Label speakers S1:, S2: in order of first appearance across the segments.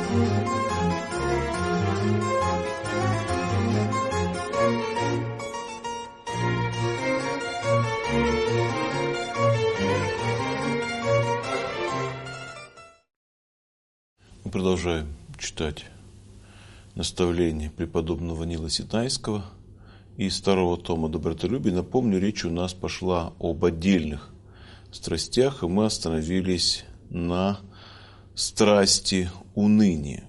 S1: Мы продолжаем читать наставления преподобного Нила Синайского из второго тома «Добротолюбие». Напомню, речь у нас пошла об отдельных страстях, и мы остановились на страсти уныния.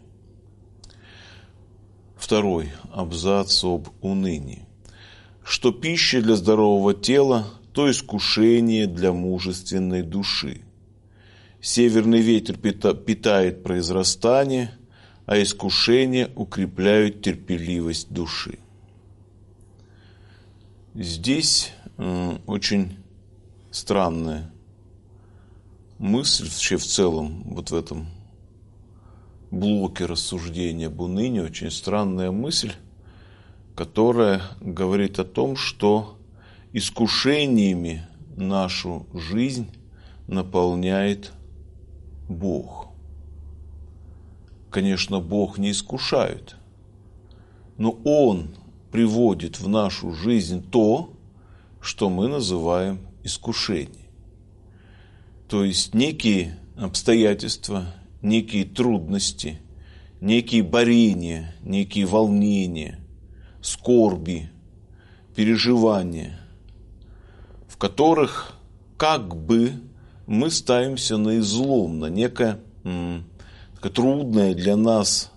S1: Второй абзац об унынии. Что пища для здорового тела, то искушение для мужественной души. Северный ветер питает произрастание, а искушения укрепляют терпеливость души. Здесь очень странная мысль вообще в целом, вот в этом блоке рассуждения об унынии, очень странная мысль, которая говорит о том, что искушениями нашу жизнь наполняет Бог. Конечно, Бог не искушает, но Он приводит в нашу жизнь то, что мы называем искушением. То есть некие обстоятельства, некие трудности, некие борения, некие волнения, скорби, переживания, в которых как бы мы ставимся на излом, на некое трудное для нас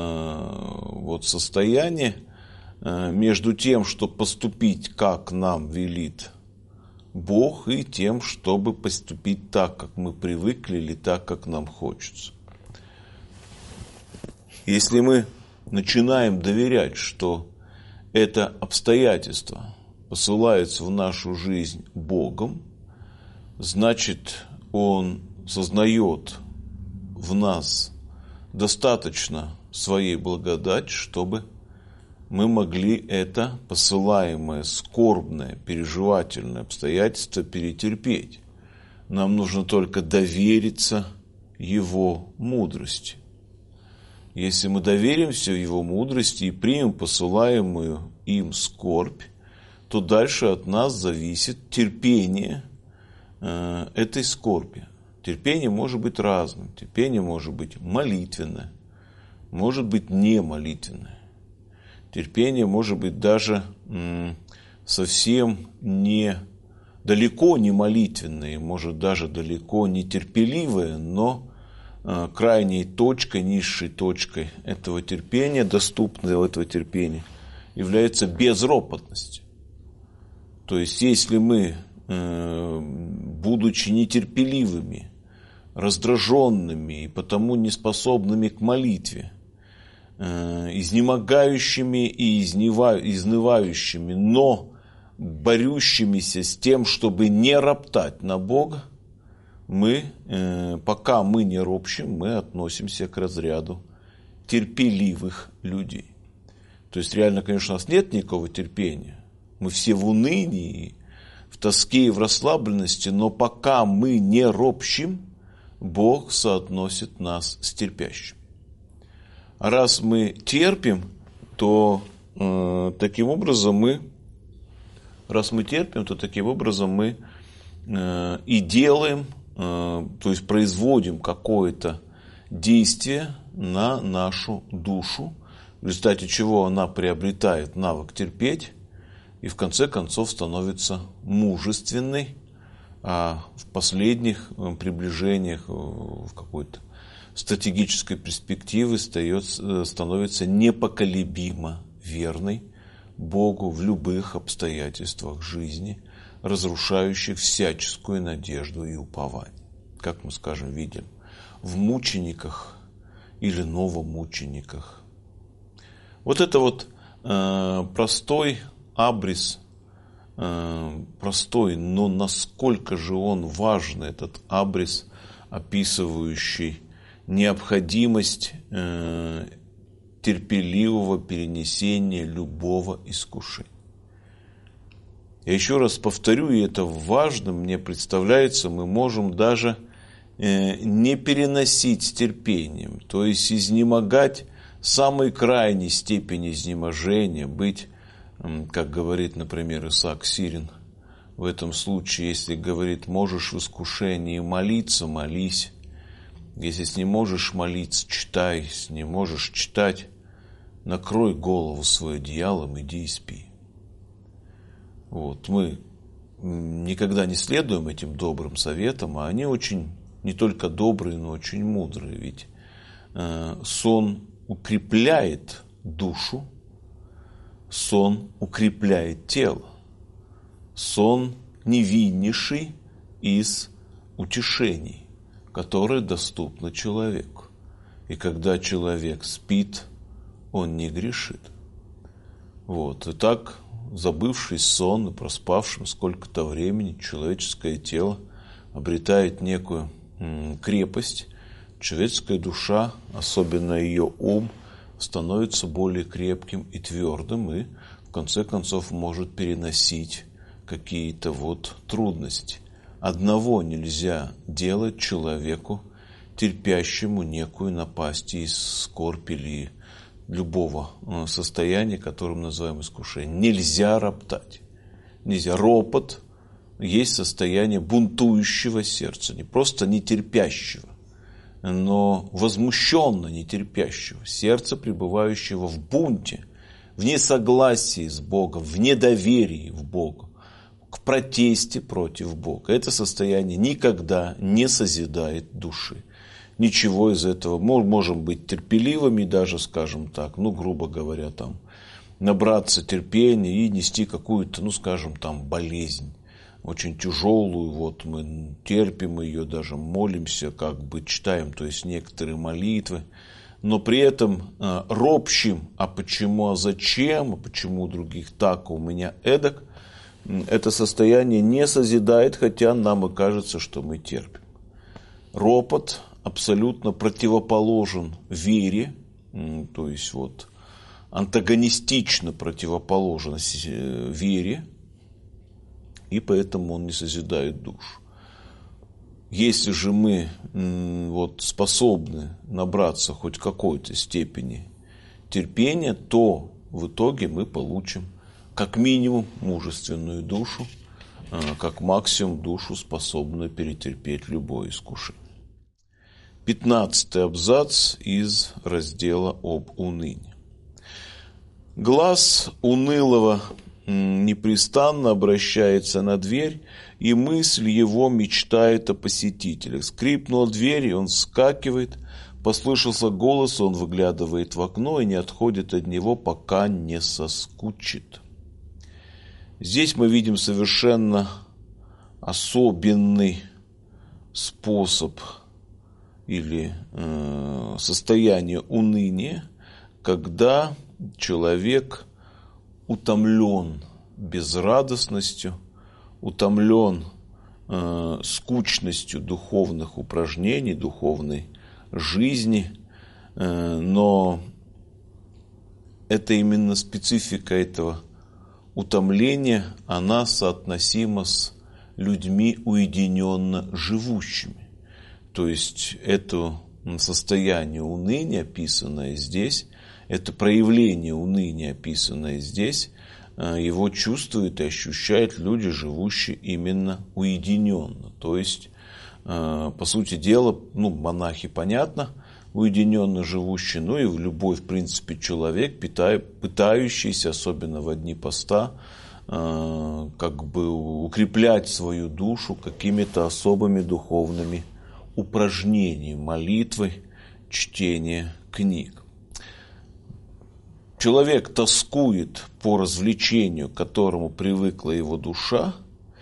S1: состояние между тем, чтобы поступить, как нам велит Бог, и тем, чтобы поступить так, как мы привыкли, или так, как нам хочется. Если мы начинаем доверять, что это обстоятельство посылается в нашу жизнь Богом, значит, Он сознает в нас достаточно своей благодати, чтобы мы могли это посылаемое, скорбное, переживательное обстоятельство перетерпеть. Нам нужно только довериться Его мудрости. Если мы доверимся Его мудрости и примем посылаемую им скорбь, то дальше от нас зависит терпение этой скорби. Терпение может быть разным. Терпение может быть молитвенное, может быть не молитвенное. Терпение может быть даже совсем далеко не молитвенное, может даже далеко не терпеливое, но крайней точкой, низшей точкой этого терпения, доступного этого терпения, является безропотность. То есть, если мы, будучи нетерпеливыми, раздраженными и потому неспособными к молитве, изнемогающими и изнывающими, но борющимися с тем, чтобы не роптать на Бога, пока мы не ропщим, мы относимся к разряду терпеливых людей. То есть, реально, конечно, у нас нет никакого терпения. Мы все в унынии, в тоске и в расслабленности, но пока мы не ропщим, Бог соотносит нас с терпящим. А раз мы терпим, то таким образом мы и делаем, то есть производим какое-то действие на нашу душу, в результате чего она приобретает навык терпеть и в конце концов становится мужественной, а в последних приближениях в какой-то стратегической перспективы становится непоколебимо верной Богу в любых обстоятельствах жизни, разрушающих всяческую надежду и упование. Как мы, скажем, видим в мучениках или новомучениках. Вот это простой абрис, простой, но насколько же он важен, этот абрис, описывающий необходимость терпеливого перенесения любого искушения. Я еще раз повторю, и это важно, мне представляется, мы можем даже не переносить с терпением, то есть изнемогать самой крайней степени изнеможения, быть, как говорит, например, Исаак Сирин, в этом случае, если говорит, можешь в искушении молиться, молись. Если не можешь молиться, читай. Если не можешь читать, накрой голову свою одеялом, иди и спи. Вот. Мы никогда не следуем этим добрым советам, а они очень не только добрые, но очень мудрые. Ведь сон укрепляет душу, сон укрепляет тело. Сон невиннейший из утешений, которые доступны человеку. И когда человек спит, он не грешит. Вот. И так, забывший сон и проспавшим сколько-то времени, человеческое тело обретает некую крепость. Человеческая душа, особенно ее ум, становится более крепким и твердым, и в конце концов может переносить какие-то трудности. Одного нельзя делать человеку, терпящему некую напасть и скорбь или любого состояния, которое мы называем искушением. Нельзя роптать. Нельзя. Ропот есть состояние бунтующего сердца, не просто нетерпящего, но возмущенно нетерпящего, сердца, пребывающего в бунте, в несогласии с Богом, в недоверии в Бога, к протесте против Бога. Это состояние никогда не созидает души. Ничего из этого. Мы можем быть терпеливыми, даже, скажем так, грубо говоря, набраться терпения и нести какую-то, болезнь. Очень тяжелую, мы терпим ее, даже молимся, читаем, то есть некоторые молитвы, но при этом ропщим, а почему, а зачем, а почему у других так, а у меня эдак, это состояние не созидает, хотя нам и кажется, что мы терпим. Ропот абсолютно противоположен вере, то есть антагонистично противоположен вере, и поэтому он не созидает душу. Если же мы способны набраться хоть какой-то степени терпения, то в итоге мы получим как минимум мужественную душу, как максимум душу, способную перетерпеть любое искушение. 15-й абзац из раздела об унынии. Глаз унылого непрестанно обращается на дверь, и мысль его мечтает о посетителях. Скрипнула дверь, и он вскакивает, послышался голос, он выглядывает в окно и не отходит от него, пока не соскучит. Здесь мы видим совершенно особенный способ или состояние уныния, когда человек утомлен безрадостностью, утомлен скучностью духовных упражнений, духовной жизни, но это именно специфика этого утомления, она соотносима с людьми уединенно живущими. То есть это состояние уныния, описанное здесь, это проявление уныния, описанное здесь, его чувствуют и ощущают люди, живущие именно уединенно. То есть, по сути дела, монахи, понятно, уединенно живущие, и любой, в принципе, человек, пытающийся, особенно в дни поста, укреплять свою душу какими-то особыми духовными упражнениями, молитвой, чтением книг. Человек тоскует по развлечению, к которому привыкла его душа,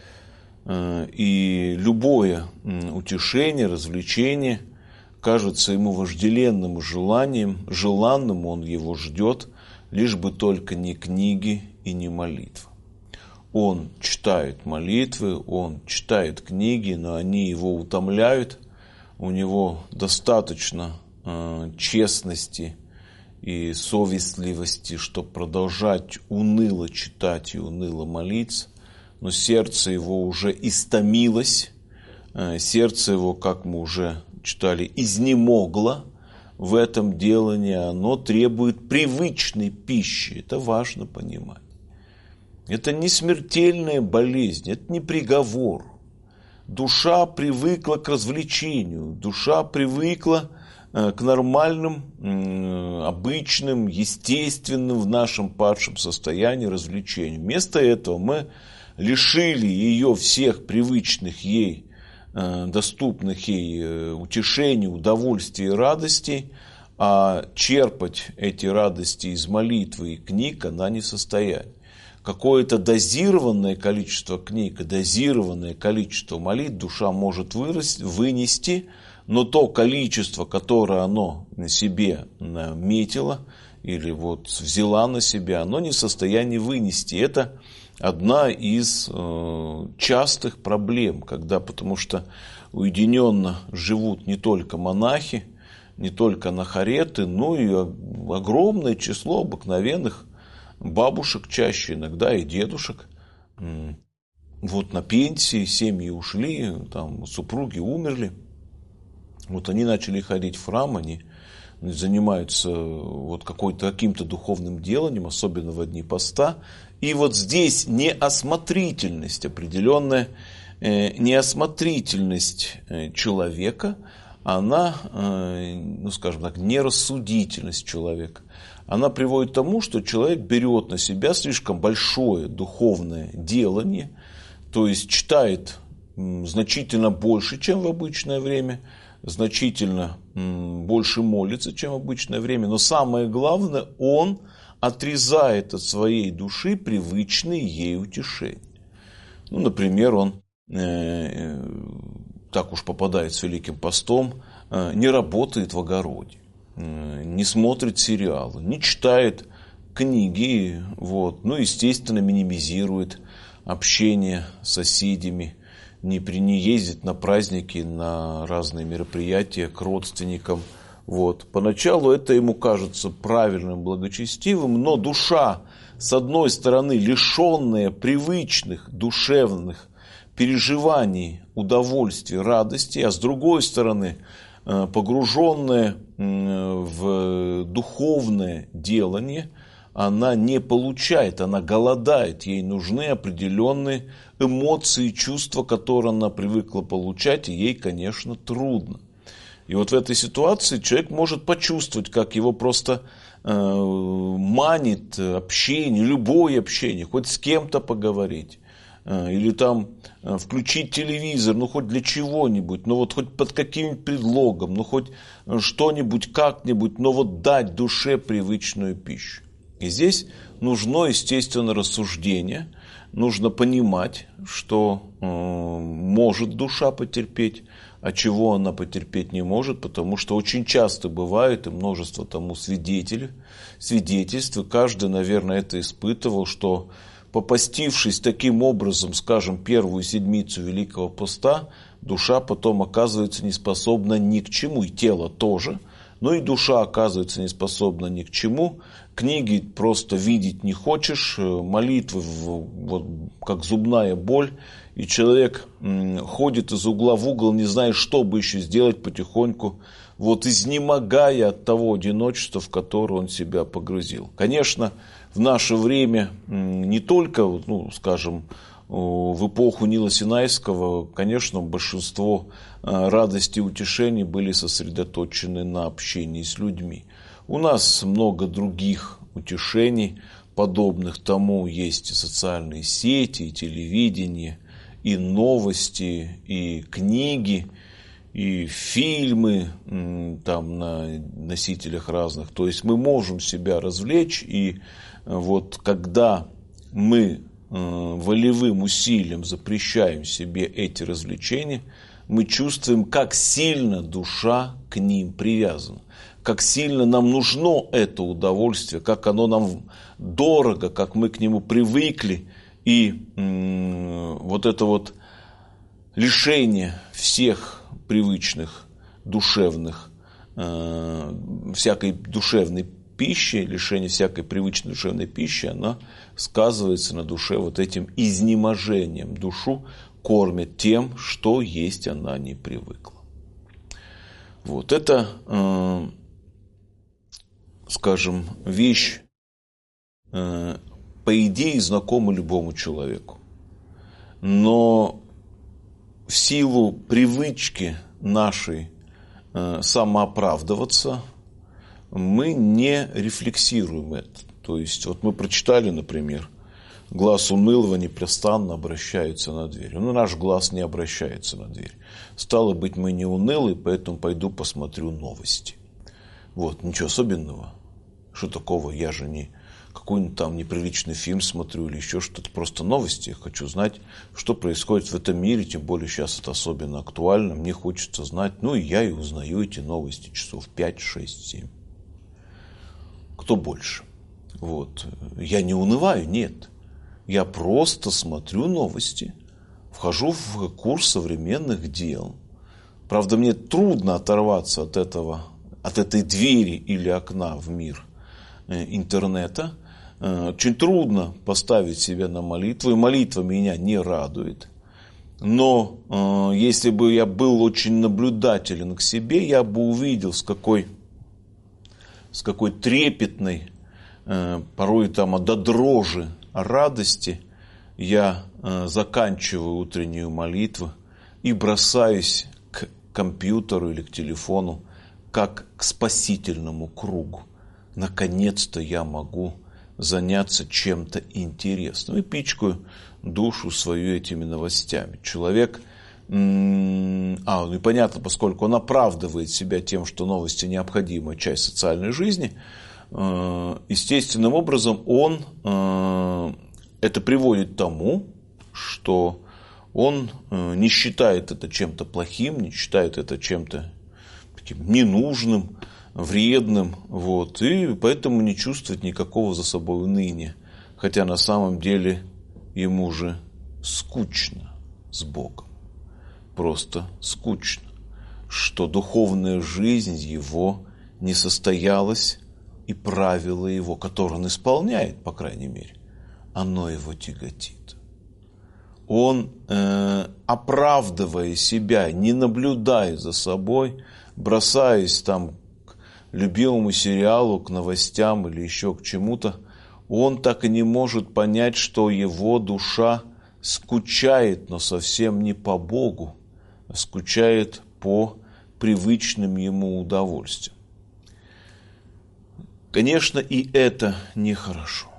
S1: и любое утешение, развлечение кажется ему вожделенным желанным, он его ждет, лишь бы только не книги и не молитва. Он читает молитвы, он читает книги, но они его утомляют, у него достаточно честности и совестливости, чтобы продолжать уныло читать и уныло молиться, но сердце его уже истомилось сердце его, как мы уже читали, изнемогло в этом делании, оно требует привычной пищи. Это важно понимать. Это не смертельная болезнь, это не приговор. Душа привыкла к развлечению, душа привыкла к нормальным, обычным, естественным в нашем падшем состоянии развлечениям. Вместо этого мы лишили ее всех привычных ей, доступных ей утешений, удовольствий и радостей, а черпать эти радости из молитвы и книг она не в состоянии. Какое-то дозированное количество книг и дозированное количество молитв душа может вынести, но то количество, которое оно на себе наметило или вот взяла на себя, оно не в состоянии вынести. Это одна из частых проблем, потому что уединенно живут не только монахи, не только анахареты, но и огромное число обыкновенных бабушек, чаще иногда и дедушек. Вот на пенсии, семьи ушли, там супруги умерли. Вот они начали ходить в храм, они занимаются вот каким-то духовным деланием, особенно в дни поста. И вот здесь неосмотрительность, определенная неосмотрительность человека, она, скажем так, нерассудительность человека, она приводит к тому, что человек берет на себя слишком большое духовное делание, то есть читает значительно больше, чем в обычное время, значительно больше молится, чем в обычное время, но самое главное, он отрезает от своей души привычные ей утешения. Например, он так уж попадает с Великим постом, не работает в огороде, не смотрит сериалы, не читает книги, естественно, минимизирует общение с соседями, не ездит на праздники, на разные мероприятия к родственникам. Поначалу это ему кажется правильным, благочестивым, но душа, с одной стороны, лишенная привычных душевных переживаний, удовольствий, радости, а с другой стороны, погруженная в духовное делание, она не получает, она голодает, ей нужны определенные эмоции, чувства, которые она привыкла получать, и ей, конечно, трудно. И вот в этой ситуации человек может почувствовать, как его просто манит общение, любое общение, хоть с кем-то поговорить. Или там включить телевизор, хоть для чего-нибудь, хоть под каким-нибудь предлогом, хоть что-нибудь, как-нибудь, дать душе привычную пищу. И здесь нужно, естественно, рассуждение, нужно понимать, что может душа потерпеть, а чего она потерпеть не может, потому что очень часто бывает, и множество тому свидетельств, и каждый, наверное, это испытывал, что попастившись таким образом, скажем, первую седмицу Великого Поста, душа потом оказывается неспособна ни к чему, и тело тоже, но и душа оказывается неспособна ни к чему, книги просто видеть не хочешь, молитвы как зубная боль, и человек ходит из угла в угол, не зная, что бы еще сделать потихоньку, изнемогая от того одиночества, в которое он себя погрузил. Конечно, в наше время не только, скажем, в эпоху Нила Синайского, конечно, большинство радости и утешений были сосредоточены на общении с людьми. У нас много других утешений, подобных тому есть и социальные сети, и телевидение, и новости, и книги, и фильмы там на носителях разных. То есть мы можем себя развлечь, и когда мы волевым усилием запрещаем себе эти развлечения, мы чувствуем, как сильно душа к ним привязана, как сильно нам нужно это удовольствие, как оно нам дорого, как мы к нему привыкли. И это лишение всех привычных душевных, всякой душевной пищи, лишение всякой привычной душевной пищи, она сказывается на душе этим изнеможением. Душу кормит тем, что есть она не привыкла. Вот это, скажем, вещь, по идее, знакома любому человеку. Но в силу привычки нашей самооправдываться мы не рефлексируем это. То есть, вот мы прочитали, например, глаз унылого непрестанно обращается на дверь. Но наш глаз не обращается на дверь. Стало быть, мы не унылые, поэтому пойду посмотрю новости. Вот, ничего особенного. Что такого? Я же не какой-нибудь там неприличный фильм смотрю или еще что-то. Просто новости. Я хочу знать, что происходит в этом мире. Тем более сейчас это особенно актуально. Мне хочется знать. Ну, и я и узнаю эти новости часов 5, 6, 7. Кто больше? Вот. Я не унываю, нет. Я просто смотрю новости, вхожу в курс современных дел. Правда, мне трудно оторваться от этой двери или окна в мир интернета. Очень трудно поставить себя на молитву, и молитва меня не радует. Но если бы я был очень наблюдателен к себе, я бы увидел, с какой трепетной, порой там до дрожи радости я заканчиваю утреннюю молитву и бросаюсь к компьютеру или к телефону, как к спасительному кругу. Наконец-то я могу заняться чем-то интересным и пичкаю душу свою этими новостями. Человек, ну и понятно, поскольку он оправдывает себя тем, что новости необходимая часть социальной жизни, естественным образом он это приводит к тому, что он не считает это чем-то плохим, не считает это чем-то таким ненужным, вредным, вот, и поэтому не чувствует никакого за собой уныния, хотя на самом деле ему же скучно с Богом, просто скучно, что духовная жизнь его не состоялась, и правила его, которые он исполняет, по крайней мере, оно его тяготит. Он, оправдывая себя, не наблюдая за собой, бросаясь там к любимому сериалу, к новостям или еще к чему-то, он так и не может понять, что его душа скучает, но совсем не по Богу, а скучает по привычным ему удовольствиям. Конечно, и это нехорошо.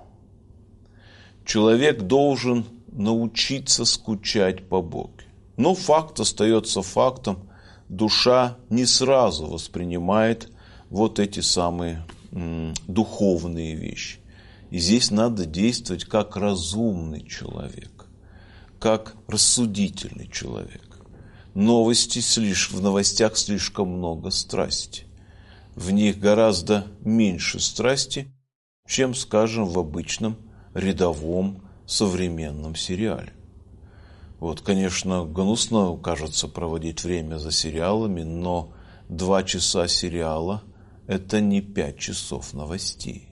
S1: Человек должен научиться скучать по Богу. Но факт остается фактом. Душа не сразу воспринимает вот эти самые духовные вещи. И здесь надо действовать как разумный человек, как рассудительный человек. В новостях слишком много страсти. В них гораздо меньше страсти, чем, скажем, в обычном рядовом современном сериале. Вот, конечно, гнусно, кажется, проводить время за сериалами, но 2 часа сериала – это не 5 часов новостей.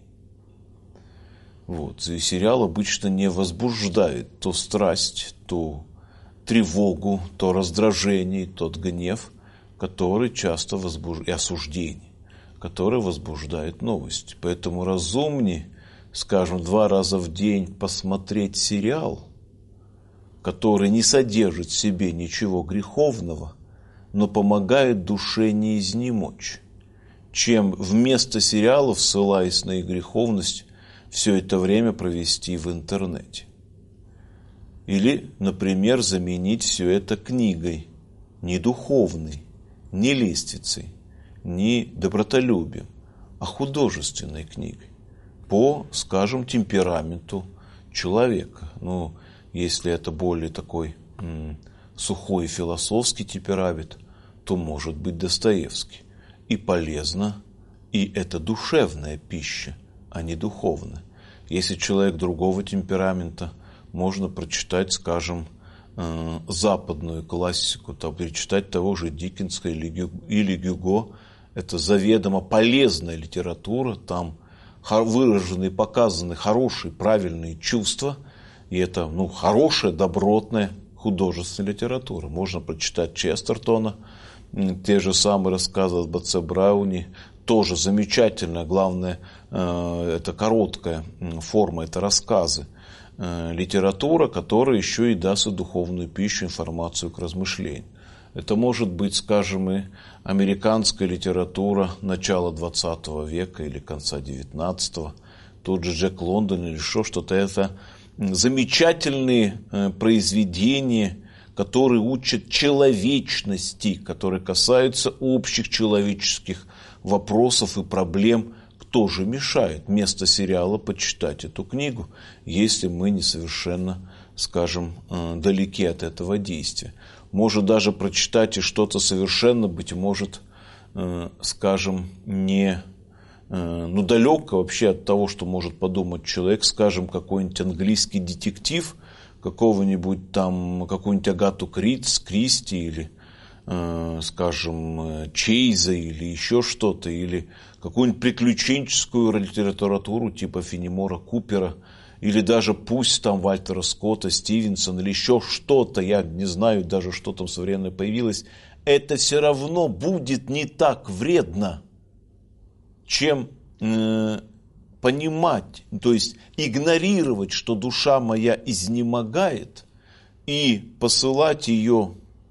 S1: Вот, и сериал обычно не возбуждает ту страсть, ту тревогу, то раздражение, тот гнев, который часто возбуждает, и осуждение, который возбуждает новости. Поэтому разумнее, скажем, 2 раза в день посмотреть сериал, который не содержит в себе ничего греховного, но помогает душе не изнемочь, чем вместо сериалов, ссылаясь на их греховность, все это время провести в интернете. Или, например, заменить все это книгой, не духовной, не лестницей, не добротолюбием, а художественной книгой по, скажем, темпераменту человека. Ну, если это более такой сухой философский темперамент, то может быть Достоевский. И полезно, и это душевная пища, а не духовная. Если человек другого темперамента, можно прочитать, скажем, западную классику, перечитать того же Диккенса или Гюго. Это заведомо полезная литература, там выражены и показаны хорошие, правильные чувства, и это хорошее, добротное художественная литература. Можно прочитать Честертона, те же самые рассказы от Б.Ц. Брауни, тоже замечательно. Главное, это короткая форма, это рассказы. Литература, которая еще и даст духовную пищу, информацию к размышлению. Это может быть, скажем, и американская литература начала 20 века или конца 19-го, тот же Джек Лондон или еще что-то. Это замечательные произведения, которые учат человечности, которые касаются общих человеческих вопросов и проблем. Кто же мешает вместо сериала почитать эту книгу, если мы не совершенно, скажем, далеки от этого действия? Может даже прочитать и что-то совершенно, быть может, скажем, не далеко вообще от того, что может подумать человек, скажем, какой-нибудь английский детектив, какую-нибудь Агату Кристи или, скажем, Чейза или еще что-то, или какую-нибудь приключенческую литературу типа Фенемора Купера, или даже пусть там Вальтера Скотта, Стивенсона или еще что-то, я не знаю даже, что там современное появилось, это все равно будет не так вредно, чем понимать, то есть игнорировать, что душа моя изнемогает, и посылать ее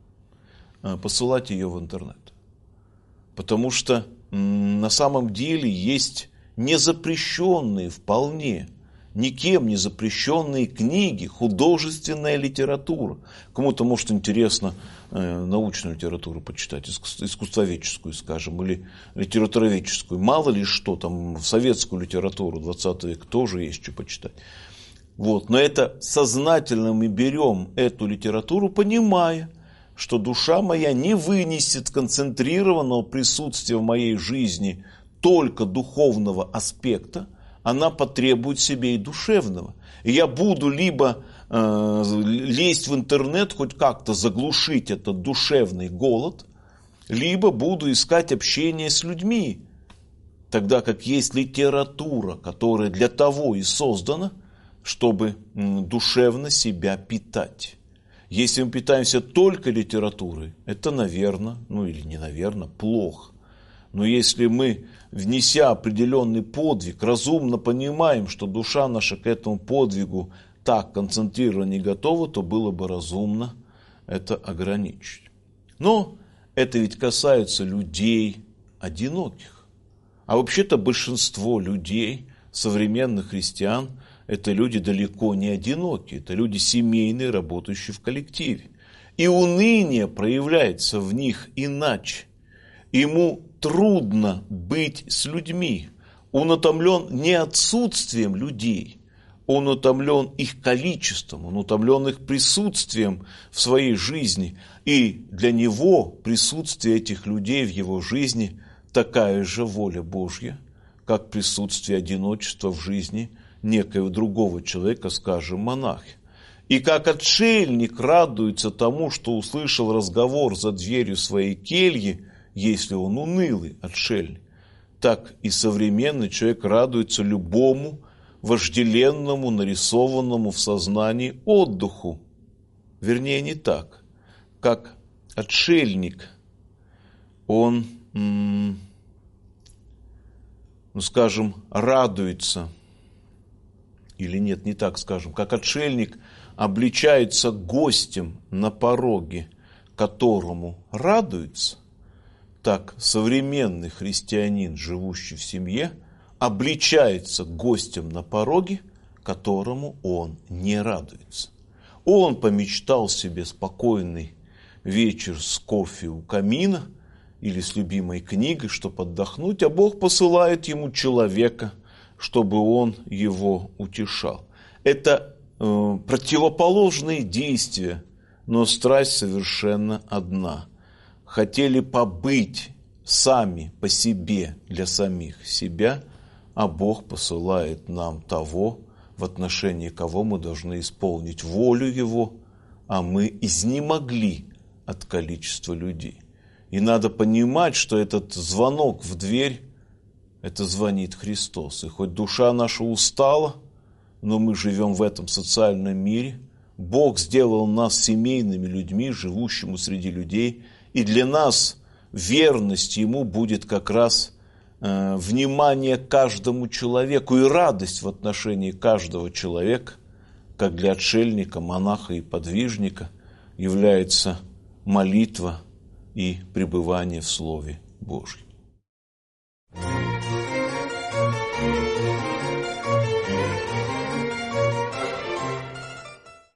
S1: в интернет. Потому что на самом деле есть незапрещенные вполне, никем не запрещенные книги, художественная литература. Кому-то может интересно научную литературу почитать, искусствоведческую, скажем, или литературоведческую. Мало ли что там, в советскую литературу 20 века тоже есть что почитать. Вот. Но это сознательно мы берем эту литературу, понимая, что душа моя не вынесет концентрированного присутствия в моей жизни только духовного аспекта, она потребует себе и душевного. И я буду либо лезть в интернет, хоть как-то заглушить этот душевный голод, либо буду искать общение с людьми. Тогда как есть литература, которая для того и создана, чтобы душевно себя питать. Если мы питаемся только литературой, это, наверное, или не наверное, плохо. Но если мы, внеся определенный подвиг, разумно понимаем, что душа наша к этому подвигу так концентрированно не готова, то было бы разумно это ограничить. Но это ведь касается людей одиноких. А вообще-то большинство людей, современных христиан, это люди далеко не одинокие, это люди семейные, работающие в коллективе. И уныние проявляется в них иначе. Ему трудно быть с людьми. Он утомлен не отсутствием людей, он утомлен их количеством, он утомлен их присутствием в своей жизни. И для него присутствие этих людей в его жизни такая же воля Божья, как присутствие одиночества в жизни некоего другого человека, скажем, монаха. И как отшельник радуется тому, что услышал разговор за дверью своей кельи, если он унылый отшельник, так и современный человек радуется любому вожделенному, нарисованному в сознании отдыху. Вернее, не так. Как отшельник, он, скажем, радуется, или нет, не так скажем, как отшельник обличается гостем на пороге, которому радуется, так современный христианин, живущий в семье, обличается гостем на пороге, которому он не радуется. Он помечтал себе спокойный вечер с кофе у камина или с любимой книгой, чтобы отдохнуть, а Бог посылает ему человека, чтобы он его утешал. Это противоположные действия, но страсть совершенно одна. Хотели побыть сами по себе для самих себя, а Бог посылает нам того, в отношении кого мы должны исполнить волю Его, а мы изнемогли от количества людей. И надо понимать, что этот звонок в дверь, это звонит Христос. И хоть душа наша устала, но мы живем в этом социальном мире, Бог сделал нас семейными людьми, живущими среди людей, и для нас верность Ему будет как раз внимание к каждому человеку и радость в отношении каждого человека, как для отшельника, монаха и подвижника, является молитва и пребывание в Слове Божьем.